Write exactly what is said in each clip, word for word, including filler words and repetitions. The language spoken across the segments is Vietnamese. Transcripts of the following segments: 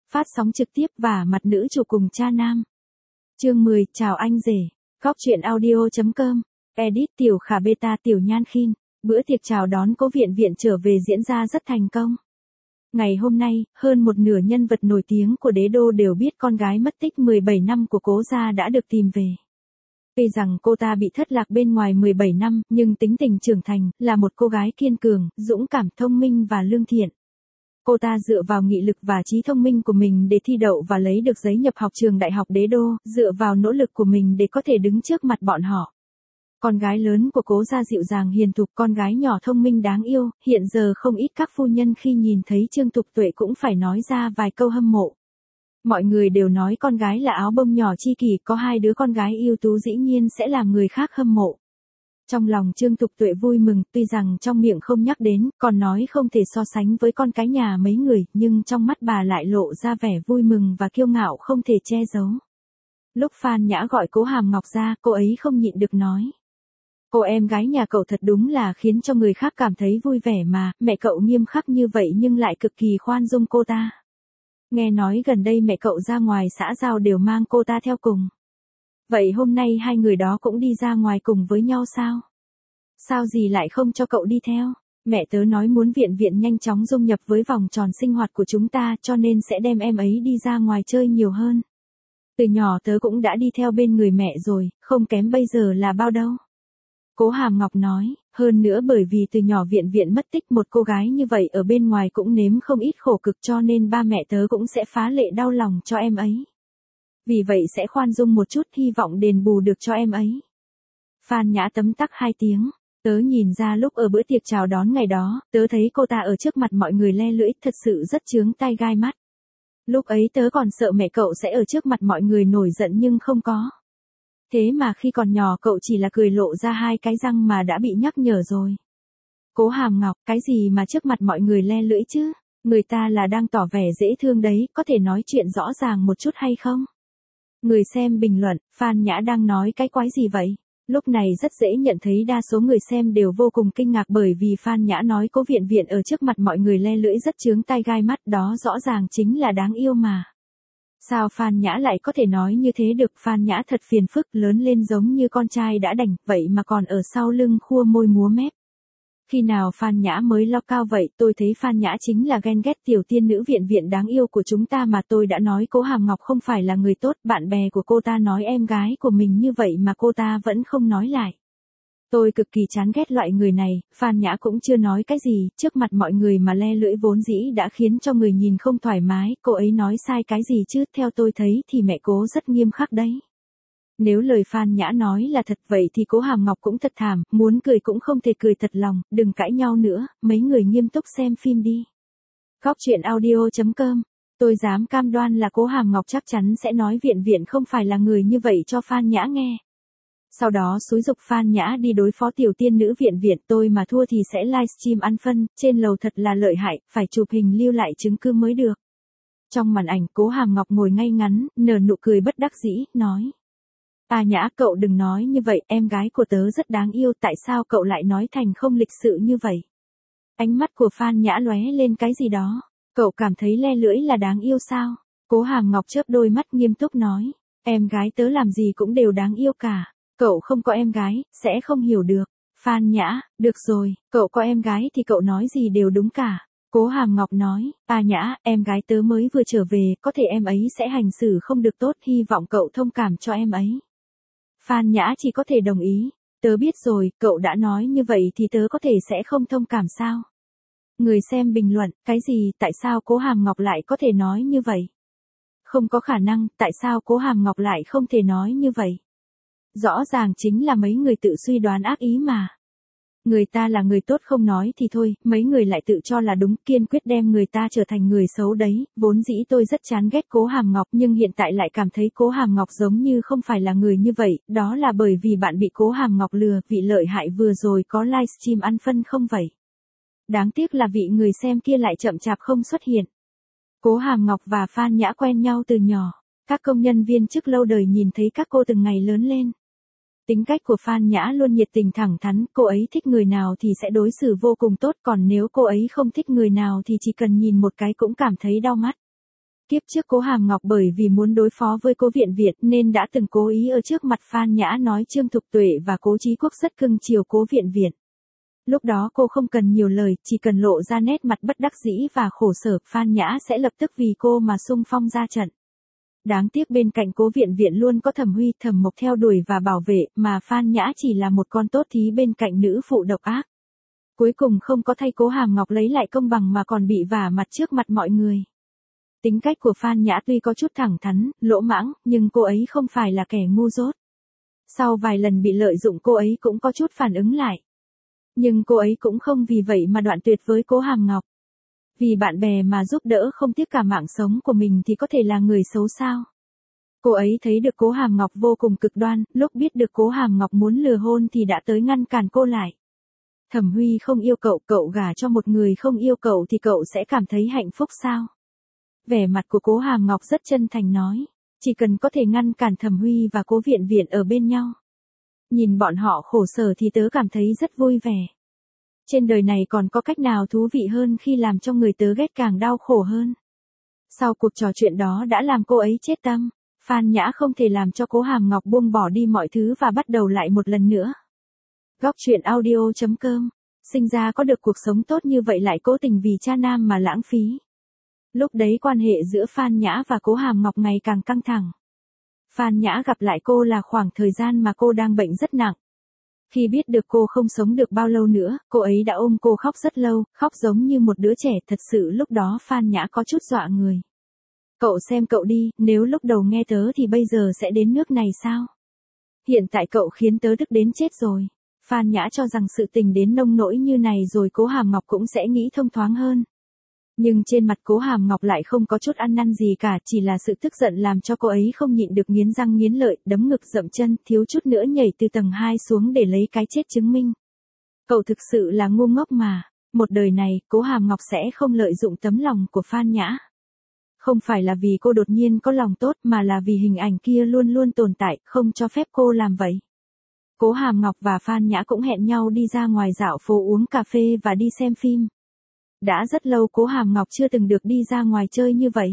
phát sóng trực tiếp và mặt nữ chủ cùng cha nam. Chương mười, chào anh rể. Góc truyện audio chấm com. Edit Tiểu Khả Beta Tiểu Nhan Khin. Bữa tiệc chào đón Cố Viện Viện trở về diễn ra rất thành công. Ngày hôm nay, hơn một nửa nhân vật nổi tiếng của đế đô đều biết con gái mất tích mười bảy năm của Cố gia đã được tìm về. Tuy rằng cô ta bị thất lạc bên ngoài mười bảy năm, nhưng tính tình trưởng thành, là một cô gái kiên cường, dũng cảm, thông minh và lương thiện. Cô ta dựa vào nghị lực và trí thông minh của mình để thi đậu và lấy được giấy nhập học trường đại học đế đô, dựa vào nỗ lực của mình để có thể đứng trước mặt bọn họ. Con gái lớn của Cố gia dịu dàng hiền thục, con gái nhỏ thông minh đáng yêu, hiện giờ không ít các phu nhân khi nhìn thấy Trương Tục Tuệ cũng phải nói ra vài câu hâm mộ. Mọi người đều nói con gái là áo bông nhỏ chi kỷ, có hai đứa con gái ưu tú dĩ nhiên sẽ làm người khác hâm mộ. Trong lòng Trương Tục Tuệ vui mừng, tuy rằng trong miệng không nhắc đến, còn nói không thể so sánh với con cái nhà mấy người, nhưng trong mắt bà lại lộ ra vẻ vui mừng và kiêu ngạo không thể che giấu. Lúc Phan Nhã gọi Cố Hàm Ngọc ra, cô ấy không nhịn được nói: "Cô em gái nhà cậu thật đúng là khiến cho người khác cảm thấy vui vẻ mà, mẹ cậu nghiêm khắc như vậy nhưng lại cực kỳ khoan dung cô ta. Nghe nói gần đây mẹ cậu ra ngoài xã giao đều mang cô ta theo cùng. Vậy hôm nay hai người đó cũng đi ra ngoài cùng với nhau sao? Sao gì lại không cho cậu đi theo? Mẹ tớ nói muốn Viện Viện nhanh chóng dung nhập với vòng tròn sinh hoạt của chúng ta, cho nên sẽ đem em ấy đi ra ngoài chơi nhiều hơn. Từ nhỏ tớ cũng đã đi theo bên người mẹ rồi, không kém bây giờ là bao đâu." Cố Hàm Ngọc nói, hơn nữa bởi vì từ nhỏ Viện Viện mất tích, một cô gái như vậy ở bên ngoài cũng nếm không ít khổ cực, cho nên ba mẹ tớ cũng sẽ phá lệ đau lòng cho em ấy. Vì vậy sẽ khoan dung một chút, hy vọng đền bù được cho em ấy. Phan Nhã tấm tắc hai tiếng. Tớ nhìn ra lúc ở bữa tiệc chào đón ngày đó, tớ thấy cô ta ở trước mặt mọi người le lưỡi, thật sự rất chướng tai gai mắt. Lúc ấy tớ còn sợ mẹ cậu sẽ ở trước mặt mọi người nổi giận nhưng không có. Thế mà khi còn nhỏ cậu chỉ là cười lộ ra hai cái răng mà đã bị nhắc nhở rồi. Cố Hàm Ngọc, cái gì mà trước mặt mọi người le lưỡi chứ? Người ta là đang tỏ vẻ dễ thương đấy, có thể nói chuyện rõ ràng một chút hay không? Người xem bình luận, Phan Nhã đang nói cái quái gì vậy? Lúc này rất dễ nhận thấy đa số người xem đều vô cùng kinh ngạc bởi vì Phan Nhã nói Cố Viện Viện ở trước mặt mọi người le lưỡi rất chướng tai gai mắt, đó rõ ràng chính là đáng yêu mà. Sao Phan Nhã lại có thể nói như thế được? Phan Nhã thật phiền phức, lớn lên giống như con trai đã đành, vậy mà còn ở sau lưng khua môi múa mép. Khi nào Phan Nhã mới lo cao vậy? Tôi thấy Phan Nhã chính là ghen ghét tiểu tiên nữ Viện Viện đáng yêu của chúng ta mà. Tôi đã nói Cố Hàm Ngọc không phải là người tốt, bạn bè của cô ta nói em gái của mình như vậy mà cô ta vẫn không nói lại. Tôi cực kỳ chán ghét loại người này." Phan Nhã cũng chưa nói cái gì, trước mặt mọi người mà le lưỡi vốn dĩ đã khiến cho người nhìn không thoải mái, cô ấy nói sai cái gì chứ? Theo tôi thấy thì mẹ Cố rất nghiêm khắc đấy. Nếu lời Phan Nhã nói là thật vậy thì Cố Hàm Ngọc cũng thật thảm, muốn cười cũng không thể cười thật lòng, đừng cãi nhau nữa, mấy người nghiêm túc xem phim đi. Góc truyện audio chấm com. Tôi dám cam đoan là Cố Hàm Ngọc chắc chắn sẽ nói Viện Viện không phải là người như vậy cho Phan Nhã nghe. Sau đó xúi giục Phan Nhã đi đối phó tiểu tiên nữ Viện Viện, tôi mà thua thì sẽ livestream ăn phân, trên lầu thật là lợi hại, phải chụp hình lưu lại chứng cứ mới được. Trong màn ảnh, Cố Hàm Ngọc ngồi ngay ngắn, nở nụ cười bất đắc dĩ, nói: "À Nhã, cậu đừng nói như vậy, em gái của tớ rất đáng yêu, tại sao cậu lại nói thành không lịch sự như vậy?" Ánh mắt của Phan Nhã lóe lên cái gì đó. "Cậu cảm thấy le lưỡi là đáng yêu sao?" Cố Hàm Ngọc chớp đôi mắt nghiêm túc nói: "Em gái tớ làm gì cũng đều đáng yêu cả. Cậu không có em gái, sẽ không hiểu được." Phan Nhã, được rồi, cậu có em gái thì cậu nói gì đều đúng cả. Cố Hàm Ngọc nói: "À Nhã, em gái tớ mới vừa trở về, có thể em ấy sẽ hành xử không được tốt, hy vọng cậu thông cảm cho em ấy." Phan Nhã chỉ có thể đồng ý. "Tớ biết rồi, cậu đã nói như vậy thì tớ có thể sẽ không thông cảm sao?" Người xem bình luận, cái gì, tại sao Cố Hàm Ngọc lại có thể nói như vậy? Không có khả năng, tại sao Cố Hàm Ngọc lại không thể nói như vậy? Rõ ràng chính là mấy người tự suy đoán ác ý mà. Người ta là người tốt không nói thì thôi, mấy người lại tự cho là đúng, kiên quyết đem người ta trở thành người xấu đấy. Vốn dĩ tôi rất chán ghét Cố Hàm Ngọc nhưng hiện tại lại cảm thấy Cố Hàm Ngọc giống như không phải là người như vậy, đó là bởi vì bạn bị Cố Hàm Ngọc lừa, vị lợi hại vừa rồi có livestream ăn phân không vậy? Đáng tiếc là vị người xem kia lại chậm chạp không xuất hiện. Cố Hàm Ngọc và Phan Nhã quen nhau từ nhỏ, các công nhân viên chức lâu đời nhìn thấy các cô từng ngày lớn lên. Tính cách của Phan Nhã luôn nhiệt tình thẳng thắn, cô ấy thích người nào thì sẽ đối xử vô cùng tốt, còn nếu cô ấy không thích người nào thì chỉ cần nhìn một cái cũng cảm thấy đau mắt. Kiếp trước Cố Hàm Ngọc bởi vì muốn đối phó với Cố Viện Viện nên đã từng cố ý ở trước mặt Phan Nhã nói Trương Thục Tuệ và Cố Chí Quốc rất cưng chiều Cố Viện Viện. Lúc đó cô không cần nhiều lời, chỉ cần lộ ra nét mặt bất đắc dĩ và khổ sở, Phan Nhã sẽ lập tức vì cô mà xung phong ra trận. Đáng tiếc bên cạnh Cố Viện Viện luôn có Thẩm Huy, Thẩm Mộc theo đuổi và bảo vệ, mà Phan Nhã chỉ là một con tốt thí bên cạnh nữ phụ độc ác. Cuối cùng không có thay Cố Hàm Ngọc lấy lại công bằng mà còn bị vả mặt trước mặt mọi người. Tính cách của Phan Nhã tuy có chút thẳng thắn, lỗ mãng, nhưng cô ấy không phải là kẻ ngu dốt. Sau vài lần bị lợi dụng cô ấy cũng có chút phản ứng lại. Nhưng cô ấy cũng không vì vậy mà đoạn tuyệt với Cố Hàm Ngọc. Vì bạn bè mà giúp đỡ không tiếc cả mạng sống của mình thì có thể là người xấu sao? Cô ấy thấy được Cố Hàm Ngọc vô cùng cực đoan, lúc biết được Cố Hàm Ngọc muốn lừa hôn thì đã tới ngăn cản cô lại. Thẩm Huy không yêu cậu, cậu gả cho một người không yêu cậu thì cậu sẽ cảm thấy hạnh phúc sao? Vẻ mặt của Cố Hàm Ngọc rất chân thành nói, chỉ cần có thể ngăn cản Thẩm Huy và Cố Viện Viện ở bên nhau. Nhìn bọn họ khổ sở thì tớ cảm thấy rất vui vẻ. Trên đời này còn có cách nào thú vị hơn khi làm cho người tớ ghét càng đau khổ hơn. Sau cuộc trò chuyện đó đã làm cô ấy chết tâm, Phan Nhã không thể làm cho Cố Hàm Ngọc buông bỏ đi mọi thứ và bắt đầu lại một lần nữa. Góc truyện audio chấm com, sinh ra có được cuộc sống tốt như vậy lại cố tình vì cha nam mà lãng phí. Lúc đấy quan hệ giữa Phan Nhã và Cố Hàm Ngọc ngày càng căng thẳng. Phan Nhã gặp lại cô là khoảng thời gian mà cô đang bệnh rất nặng. Khi biết được cô không sống được bao lâu nữa, cô ấy đã ôm cô khóc rất lâu, khóc giống như một đứa trẻ, thật sự lúc đó Phan Nhã có chút dọa người. Cậu xem cậu đi, nếu lúc đầu nghe tớ thì bây giờ sẽ đến nước này sao? Hiện tại cậu khiến tớ tức đến chết rồi. Phan Nhã cho rằng sự tình đến nông nỗi như này rồi Cố Hàm Ngọc cũng sẽ nghĩ thông thoáng hơn. Nhưng trên mặt Cố Hàm Ngọc lại không có chút ăn năn gì cả, chỉ là sự tức giận làm cho cô ấy không nhịn được nghiến răng nghiến lợi, đấm ngực dậm chân, thiếu chút nữa nhảy từ tầng hai xuống để lấy cái chết chứng minh. Cậu thực sự là ngu ngốc mà, một đời này, Cố Hàm Ngọc sẽ không lợi dụng tấm lòng của Phan Nhã. Không phải là vì cô đột nhiên có lòng tốt mà là vì hình ảnh kia luôn luôn tồn tại, không cho phép cô làm vậy. Cố Hàm Ngọc và Phan Nhã cũng hẹn nhau đi ra ngoài dạo phố uống cà phê và đi xem phim. Đã rất lâu Cố Hàm Ngọc chưa từng được đi ra ngoài chơi như vậy.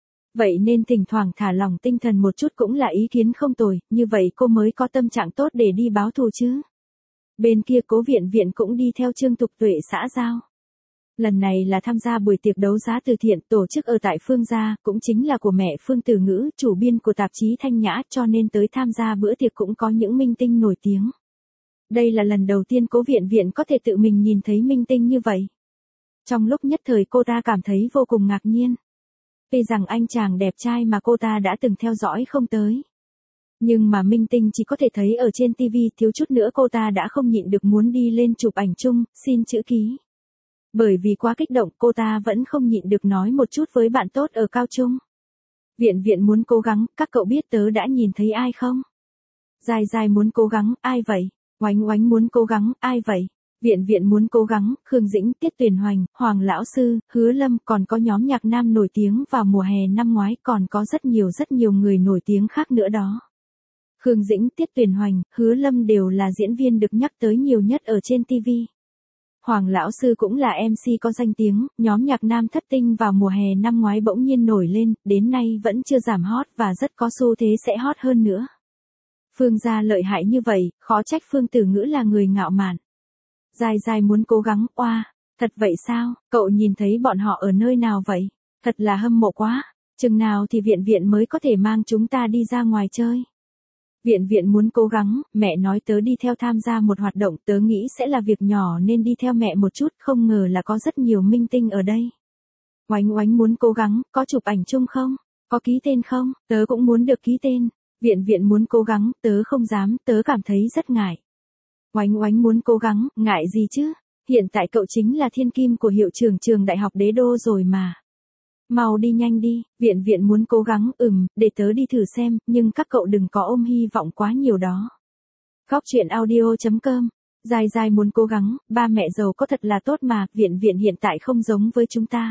Vậy nên thỉnh thoảng thả lỏng tinh thần một chút cũng là ý kiến không tồi, như vậy cô mới có tâm trạng tốt để đi báo thù chứ. Bên kia Cố Viện Viện cũng đi theo Trương Thục Tuệ xã giao. Lần này là tham gia buổi tiệc đấu giá từ thiện tổ chức ở tại Phương Gia, cũng chính là của mẹ Phương Tử Ngữ, chủ biên của tạp chí Thanh Nhã, cho nên tới tham gia bữa tiệc cũng có những minh tinh nổi tiếng. Đây là lần đầu tiên Cố Viện Viện có thể tự mình nhìn thấy minh tinh như vậy. Trong lúc nhất thời cô ta cảm thấy vô cùng ngạc nhiên. Tuy rằng anh chàng đẹp trai mà cô ta đã từng theo dõi không tới. Nhưng mà minh tinh chỉ có thể thấy ở trên ti vi, thiếu chút nữa cô ta đã không nhịn được muốn đi lên chụp ảnh chung, xin chữ ký. Bởi vì quá kích động cô ta vẫn không nhịn được nói một chút với bạn tốt ở cao trung. Viện Viện muốn cố gắng, các cậu biết tớ đã nhìn thấy ai không? Dài dài muốn cố gắng, ai vậy? Oánh Oánh muốn cố gắng, ai vậy? Viện Viện muốn cố gắng, Khương Dĩnh, Tiết Tuyền Hoành, Hoàng Lão Sư, Hứa Lâm, còn có nhóm nhạc nam nổi tiếng vào mùa hè năm ngoái, còn có rất nhiều rất nhiều người nổi tiếng khác nữa đó. Khương Dĩnh, Tiết Tuyền Hoành, Hứa Lâm đều là diễn viên được nhắc tới nhiều nhất ở trên ti vi. Hoàng Lão Sư cũng là em xê có danh tiếng, nhóm nhạc nam thất tinh vào mùa hè năm ngoái bỗng nhiên nổi lên, đến nay vẫn chưa giảm hot và rất có xu thế sẽ hot hơn nữa. Phương Gia lợi hại như vậy, khó trách Phương Tử Ngữ là người ngạo mạn. Dài dài muốn cố gắng, oa, thật vậy sao, cậu nhìn thấy bọn họ ở nơi nào vậy? Thật là hâm mộ quá, chừng nào thì Viện Viện mới có thể mang chúng ta đi ra ngoài chơi? Viện Viện muốn cố gắng, mẹ nói tớ đi theo tham gia một hoạt động, tớ nghĩ sẽ là việc nhỏ nên đi theo mẹ một chút, không ngờ là có rất nhiều minh tinh ở đây. Oánh Oánh muốn cố gắng, có chụp ảnh chung không? Có ký tên không? Tớ cũng muốn được ký tên. Viện Viện muốn cố gắng, tớ không dám, tớ cảm thấy rất ngại. Oánh Oánh muốn cố gắng, ngại gì chứ? Hiện tại cậu chính là thiên kim của hiệu trưởng trường đại học Đế Đô rồi mà. Mau đi nhanh đi, Viện Viện muốn cố gắng, ừm, để tớ đi thử xem, nhưng các cậu đừng có ôm hy vọng quá nhiều đó. Góc truyện audio chấm com, dài dài muốn cố gắng, ba mẹ giàu có thật là tốt mà, Viện Viện hiện tại không giống với chúng ta.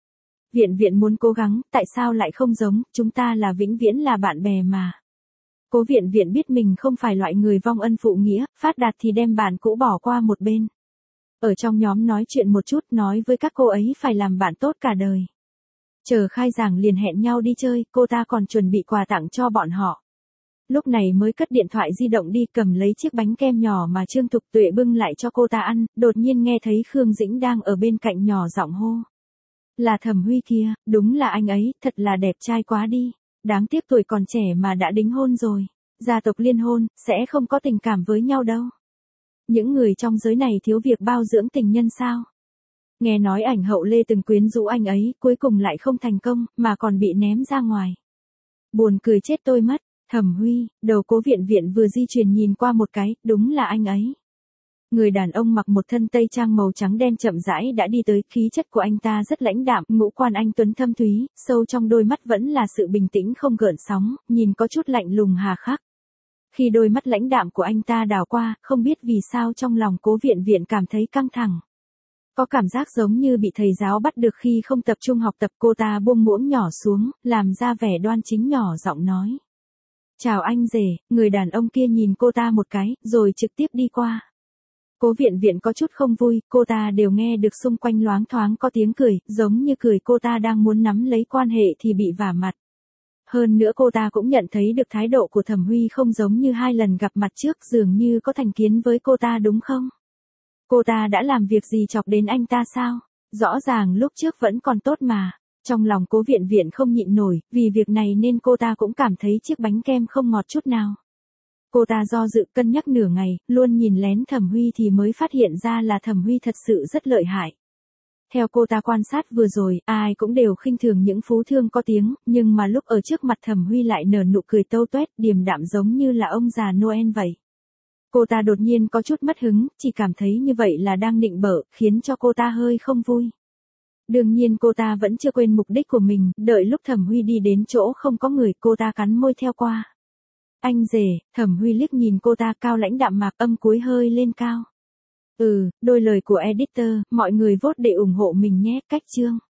Viện Viện muốn cố gắng, tại sao lại không giống, chúng ta là vĩnh viễn là bạn bè mà. Cố Viện Viện biết mình không phải loại người vong ân phụ nghĩa, phát đạt thì đem bạn cũ bỏ qua một bên. Ở trong nhóm nói chuyện một chút, nói với các cô ấy phải làm bạn tốt cả đời. Chờ khai giảng liền hẹn nhau đi chơi, cô ta còn chuẩn bị quà tặng cho bọn họ. Lúc này mới cất điện thoại di động đi cầm lấy chiếc bánh kem nhỏ mà Trương Thục Tuệ bưng lại cho cô ta ăn, đột nhiên nghe thấy Khương Dĩnh đang ở bên cạnh nhỏ giọng hô. Là Thẩm Huy kia, đúng là anh ấy, thật là đẹp trai quá đi. Đáng tiếc tuổi còn trẻ mà đã đính hôn rồi. Gia tộc liên hôn, sẽ không có tình cảm với nhau đâu. Những người trong giới này thiếu việc bao dưỡng tình nhân sao? Nghe nói ảnh hậu Lê từng quyến rũ anh ấy, cuối cùng lại không thành công, mà còn bị ném ra ngoài. Buồn cười chết tôi mất. Thẩm Huy, đầu Cố Viện Viện vừa di chuyển nhìn qua một cái, đúng là anh ấy. Người đàn ông mặc một thân tây trang màu trắng đen chậm rãi đã đi tới, khí chất của anh ta rất lãnh đạm, ngũ quan anh tuấn thâm thúy, sâu trong đôi mắt vẫn là sự bình tĩnh không gợn sóng, nhìn có chút lạnh lùng hà khắc. Khi đôi mắt lãnh đạm của anh ta đảo qua, không biết vì sao trong lòng Cố Viện Viện cảm thấy căng thẳng. Có cảm giác giống như bị thầy giáo bắt được khi không tập trung học tập. Cô ta buông muỗng nhỏ xuống, làm ra vẻ đoan chính nhỏ giọng nói. Chào anh rể. Người đàn ông kia nhìn cô ta một cái, rồi trực tiếp đi qua. Cố Viện Viện có chút không vui, cô ta đều nghe được xung quanh loáng thoáng có tiếng cười, giống như cười cô ta đang muốn nắm lấy quan hệ thì bị vả mặt. Hơn nữa cô ta cũng nhận thấy được thái độ của Thẩm Huy không giống như hai lần gặp mặt trước, dường như có thành kiến với cô ta đúng không? Cô ta đã làm việc gì chọc đến anh ta sao? Rõ ràng lúc trước vẫn còn tốt mà. Trong lòng Cố Viện Viện không nhịn nổi, vì việc này nên cô ta cũng cảm thấy chiếc bánh kem không ngọt chút nào. Cô ta do dự cân nhắc nửa ngày, luôn nhìn lén Thẩm Huy thì mới phát hiện ra là Thẩm Huy thật sự rất lợi hại. Theo cô ta quan sát vừa rồi, ai cũng đều khinh thường những phú thương có tiếng, nhưng mà lúc ở trước mặt Thẩm Huy lại nở nụ cười tâu tuét, điềm đạm giống như là ông già Noel vậy. Cô ta đột nhiên có chút mất hứng, chỉ cảm thấy như vậy là đang nịnh bợ, khiến cho cô ta hơi không vui. Đương nhiên cô ta vẫn chưa quên mục đích của mình, đợi lúc Thẩm Huy đi đến chỗ không có người, cô ta cắn môi theo qua. Anh rể. Thẩm Huy liếc nhìn cô ta, cao lãnh đạm mạc, âm cuối hơi lên cao. Ừ, đôi lời của editor, mọi người vote để ủng hộ mình nhé, cách chương.